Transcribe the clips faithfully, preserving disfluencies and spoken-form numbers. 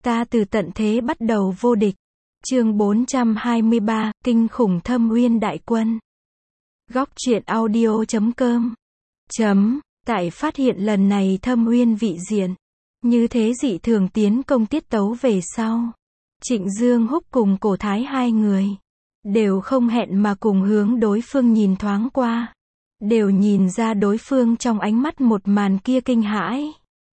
Ta từ tận thế bắt đầu vô địch. Chương bốn trăm hai mươi ba, kinh khủng Thâm Uyên đại quân. Góc truyện audio chấm com. Chấm, tại phát hiện lần này Thâm Uyên vị diện. Như thế dị thường tiến công tiết tấu về sau. Trịnh Dương Húc cùng Cổ Thái hai người. Đều không hẹn mà cùng hướng đối phương nhìn thoáng qua. Đều nhìn ra đối phương trong ánh mắt một màn kia kinh hãi.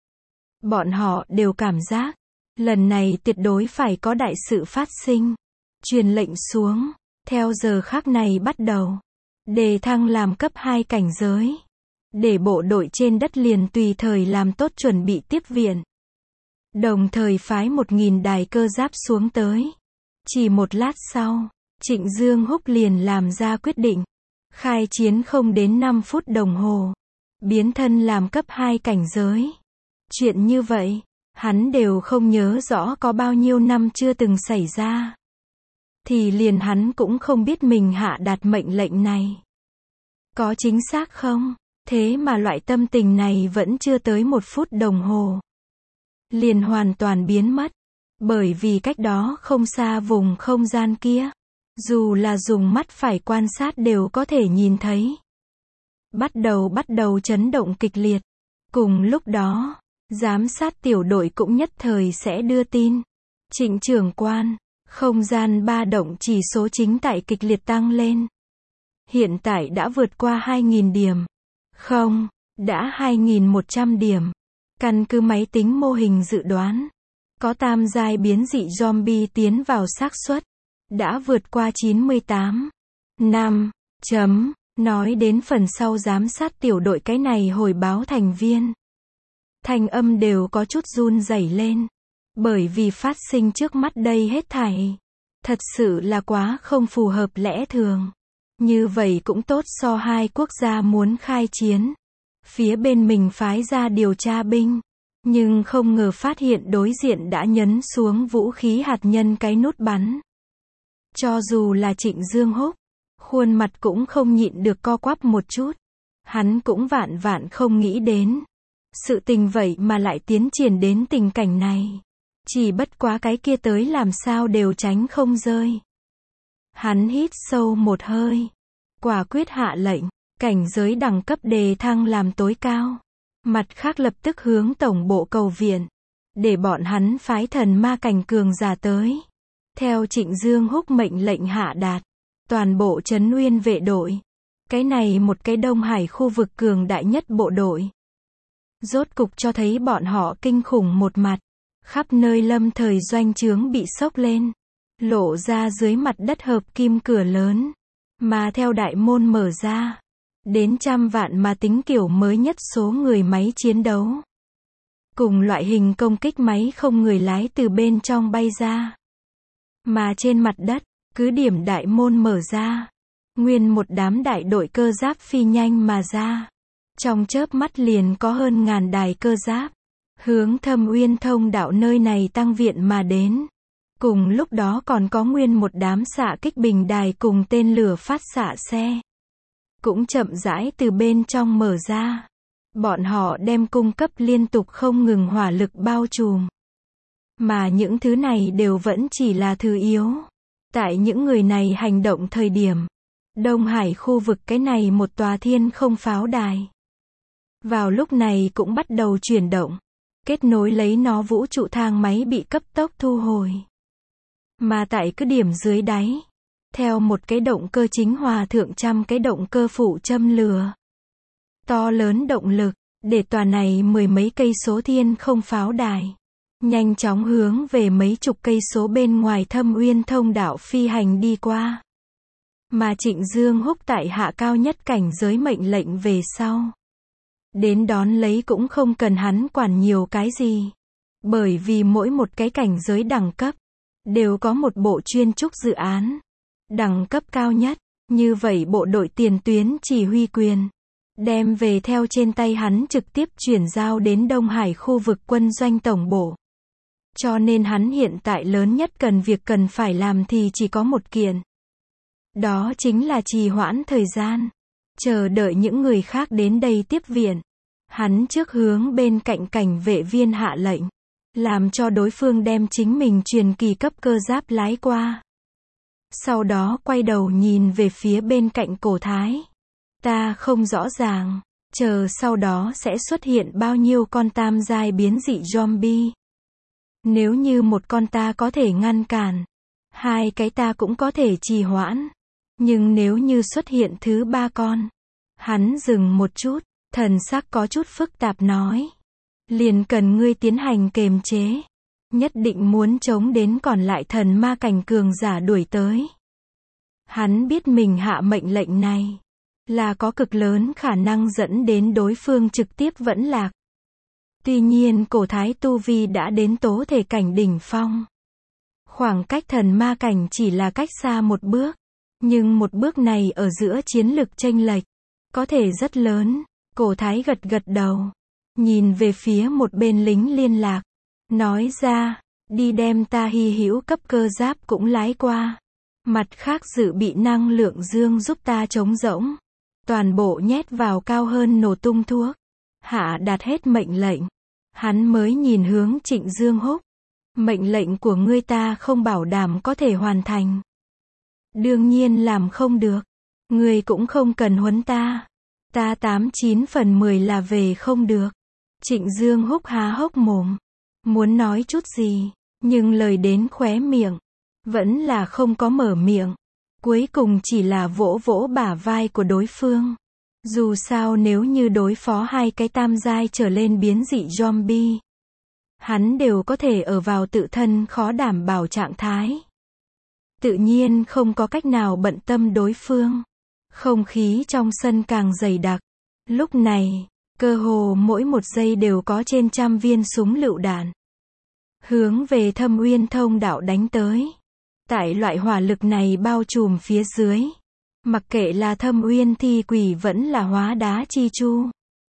Bọn họ đều cảm giác. Lần này tuyệt đối phải có đại sự phát sinh. Truyền lệnh xuống. Theo giờ khắc này bắt đầu. Đề thăng làm cấp hai cảnh giới. Để bộ đội trên đất liền tùy thời làm tốt chuẩn bị tiếp viện. Đồng thời phái một nghìn đài cơ giáp xuống tới. Chỉ một lát sau, Trịnh Dương Húc liền làm ra quyết định. Khai chiến không đến năm phút đồng hồ. Biến thân làm cấp hai cảnh giới. Chuyện như vậy, hắn đều không nhớ rõ có bao nhiêu năm chưa từng xảy ra. Thì liền hắn cũng không biết mình hạ đạt mệnh lệnh này. Có chính xác không? Thế mà loại tâm tình này vẫn chưa tới một phút đồng hồ. Liền hoàn toàn biến mất. Bởi vì cách đó không xa vùng không gian kia. Dù là dùng mắt phải quan sát đều có thể nhìn thấy. Bắt đầu bắt đầu chấn động kịch liệt. Cùng lúc đó, giám sát tiểu đội cũng nhất thời sẽ đưa tin. Trịnh trưởng quan, không gian ba động chỉ số chính tại kịch liệt tăng lên. Hiện tại đã vượt qua hai nghìn điểm. Không, đã hai nghìn một trăm điểm. Căn cứ máy tính mô hình dự đoán, có tam giai biến dị zombie tiến vào xác suất, đã vượt qua chín mươi tám. năm. Chấm, nói đến phần sau giám sát tiểu đội cái này hồi báo thành viên. Thanh âm đều có chút run rẩy lên. Bởi vì phát sinh trước mắt đây hết thảy. Thật sự là quá không phù hợp lẽ thường. Như vậy cũng tốt so hai quốc gia muốn khai chiến. Phía bên mình phái ra điều tra binh. Nhưng không ngờ phát hiện đối diện đã nhấn xuống vũ khí hạt nhân cái nút bắn. Cho dù là Trịnh Dương Húc, khuôn mặt cũng không nhịn được co quắp một chút. Hắn cũng vạn vạn không nghĩ đến. Sự tình vậy mà lại tiến triển đến tình cảnh này. Chỉ bất quá cái kia tới làm sao đều tránh không rơi. Hắn hít sâu một hơi. Quả quyết hạ lệnh. Cảnh giới đẳng cấp đề thăng làm tối cao. Mặt khác lập tức hướng tổng bộ cầu viện. Để bọn hắn phái thần ma cảnh cường giả tới. Theo Trịnh Dương Húc mệnh lệnh hạ đạt. Toàn bộ Trấn Uyên vệ đội. Cái này một cái Đông Hải khu vực cường đại nhất bộ đội. Rốt cục cho thấy bọn họ kinh khủng một mặt. Khắp nơi lâm thời doanh trướng bị sốc lên. Lộ ra dưới mặt đất hợp kim cửa lớn. Mà theo đại môn mở ra. Đến trăm vạn mà tính kiểu mới nhất số người máy chiến đấu. Cùng loại hình công kích máy không người lái từ bên trong bay ra. Mà trên mặt đất, cứ điểm đại môn mở ra. Nguyên một đám đại đội cơ giáp phi nhanh mà ra. Trong chớp mắt liền có hơn ngàn đài cơ giáp. Hướng Thâm Uyên thông đạo nơi này tăng viện mà đến. Cùng lúc đó còn có nguyên một đám xạ kích bình đài cùng tên lửa phát xạ xe. Cũng chậm rãi từ bên trong mở ra. Bọn họ đem cung cấp liên tục không ngừng hỏa lực bao trùm. Mà những thứ này đều vẫn chỉ là thứ yếu. Tại những người này hành động thời điểm. Đông Hải khu vực cái này một tòa thiên không pháo đài. Vào lúc này cũng bắt đầu chuyển động. Kết nối lấy nó vũ trụ thang máy bị cấp tốc thu hồi. Mà tại cứ điểm dưới đáy. Theo một cái động cơ chính hòa thượng trăm cái động cơ phụ châm lửa. To lớn động lực. Để tòa này mười mấy cây số thiên không pháo đài. Nhanh chóng hướng về mấy chục cây số bên ngoài Thâm Uyên thông đạo phi hành đi qua. Mà Trịnh Dương Húc tại hạ cao nhất cảnh giới mệnh lệnh về sau. Đến đón lấy cũng không cần hắn quản nhiều cái gì. Bởi vì mỗi một cái cảnh giới đẳng cấp. Đều có một bộ chuyên trúc dự án. Đẳng cấp cao nhất. Như vậy bộ đội tiền tuyến chỉ huy quyền. Đem về theo trên tay hắn trực tiếp chuyển giao đến Đông Hải khu vực quân doanh tổng bộ. Cho nên hắn hiện tại lớn nhất cần việc cần phải làm thì chỉ có một kiện. Đó chính là trì hoãn thời gian. Chờ đợi những người khác đến đây tiếp viện. Hắn trước hướng bên cạnh cảnh vệ viên hạ lệnh. làm cho đối phương đem chính mình truyền kỳ cấp cơ giáp lái qua. Sau đó quay đầu nhìn về phía bên cạnh Cổ Thái. Ta không rõ ràng, chờ sau đó sẽ xuất hiện bao nhiêu con tam giai biến dị zombie. Nếu như một con ta có thể ngăn cản, hai cái ta cũng có thể trì hoãn. Nhưng nếu như xuất hiện thứ ba con, hắn dừng một chút, thần sắc có chút phức tạp nói. Liền cần ngươi tiến hành kiềm chế. Nhất định muốn chống đến còn lại thần ma cảnh cường giả đuổi tới. Hắn biết mình hạ mệnh lệnh này là có cực lớn khả năng dẫn đến đối phương trực tiếp vẫn lạc. Tuy nhiên Cổ Thái tu vi đã đến tố thể cảnh đỉnh phong. Khoảng cách thần ma cảnh chỉ là cách xa một bước. Nhưng một bước này ở giữa chiến lực chênh lệch có thể rất lớn. Cổ Thái gật gật đầu, nhìn về phía một bên lính liên lạc, nói ra, đi đem ta hy hữu cấp cơ giáp cũng lái qua. Mặt khác dự bị năng lượng dương giúp ta chống rỗng. Toàn bộ nhét vào cao hơn nổ tung thuốc. Hạ đạt hết mệnh lệnh. Hắn mới nhìn hướng Trịnh Dương Húc. Mệnh lệnh của ngươi ta không bảo đảm có thể hoàn thành. Đương nhiên làm không được. Ngươi cũng không cần huấn ta. Ta tám chín phần mười là về không được. Trịnh Dương Húc há hốc mồm. Muốn nói chút gì, nhưng lời đến khóe miệng vẫn là không có mở miệng. Cuối cùng chỉ là vỗ vỗ bả vai của đối phương. Dù sao nếu như đối phó hai cái tam giai trở lên biến dị zombie, hắn đều có thể ở vào tự thân khó đảm bảo trạng thái. Tự nhiên không có cách nào bận tâm đối phương. Không khí trong sân càng dày đặc. Lúc này, cơ hồ mỗi một giây đều có trên trăm viên súng lựu đạn hướng về Thâm Uyên Thông đạo đánh tới. Tại loại hỏa lực này bao trùm phía dưới, mặc kệ là Thâm Uyên Thi Quỷ vẫn là Hóa Đá Chi Chu,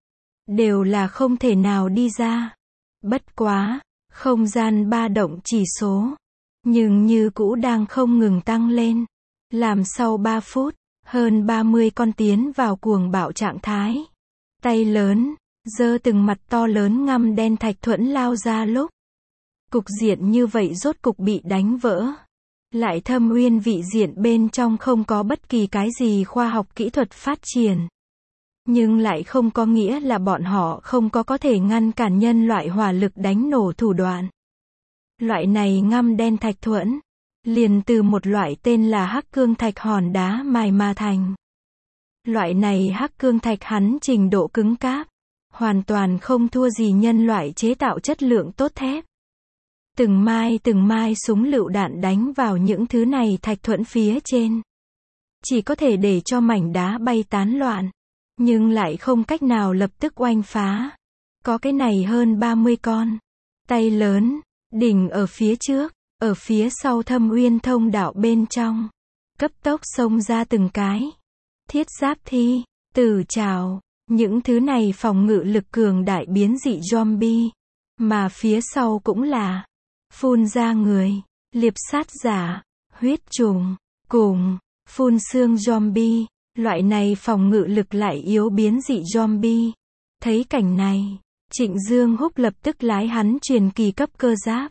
đều là không thể nào đi ra. Bất quá, không gian ba động chỉ số, nhưng như cũ đang không ngừng tăng lên. Làm sau ba phút, hơn ba mươi con tiến vào cuồng bạo trạng thái. Tay lớn, giơ từng mặt to lớn ngăm đen thạch thuẫn lao ra lúc. Cục diện như vậy rốt cục bị đánh vỡ. Lại Thâm Uyên vị diện bên trong không có bất kỳ cái gì khoa học kỹ thuật phát triển. Nhưng lại không có nghĩa là bọn họ không có có thể ngăn cản nhân loại hỏa lực đánh nổ thủ đoạn. Loại này ngăm đen thạch thuẫn, liền từ một loại tên là hắc cương thạch hòn đá mài mà thành. Loại này hắc cương thạch hắn trình độ cứng cáp, hoàn toàn không thua gì nhân loại chế tạo chất lượng tốt thép. Từng mai từng mai súng lựu đạn đánh vào những thứ này thạch thuẫn phía trên. Chỉ có thể để cho mảnh đá bay tán loạn, nhưng lại không cách nào lập tức oanh phá. Có cái này hơn ba mươi con. Tay lớn, đỉnh ở phía trước, ở phía sau Thâm Uyên Thông đạo bên trong. Cấp tốc xông ra từng cái. Thiết giáp thi, tử trảo, những thứ này phòng ngự lực cường đại biến dị zombie. Mà phía sau cũng là phun ra người, liệp sát giả, huyết trùng, cùng phun xương zombie. Loại này phòng ngự lực lại yếu biến dị zombie. Thấy cảnh này, Trịnh Dương Húc lập tức lái hắn truyền kỳ cấp cơ giáp,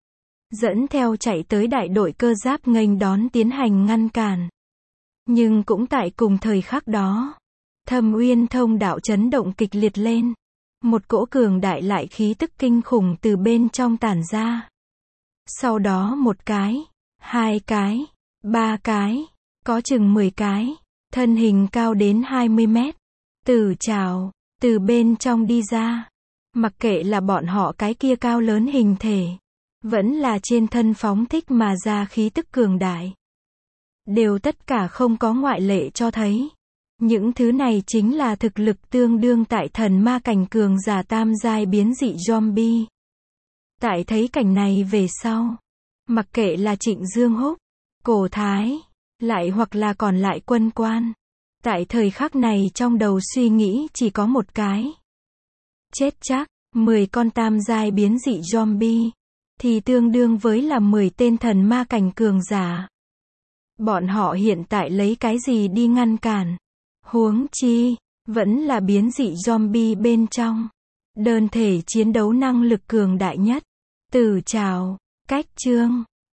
dẫn theo chạy tới đại đội cơ giáp nghênh đón tiến hành ngăn cản. Nhưng cũng tại cùng thời khắc đó, Thâm Uyên Thông đạo chấn động kịch liệt lên. Một cỗ cường đại lại khí tức kinh khủng từ bên trong tản ra. Sau đó một cái, hai cái, ba cái, có chừng mười cái, thân hình cao đến hai mươi mét. Tử trảo, từ bên trong đi ra. Mặc kệ là bọn họ cái kia cao lớn hình thể, vẫn là trên thân phóng thích mà ra khí tức cường đại, đều tất cả không có ngoại lệ cho thấy. Những thứ này chính là thực lực tương đương tại thần ma cảnh cường giả tam giai biến dị zombie. Tại thấy cảnh này về sau, mặc kệ là Trịnh Dương Húc, Cổ Thái, lại hoặc là còn lại quân quan, tại thời khắc này trong đầu suy nghĩ chỉ có một cái. Chết chắc, mười con tam giai biến dị zombie, thì tương đương với là mười tên thần ma cảnh cường giả. Bọn họ hiện tại lấy cái gì đi ngăn cản? Huống chi, vẫn là biến dị zombie bên trong. Đơn thể chiến đấu năng lực cường đại nhất. Từ chào, cách chương.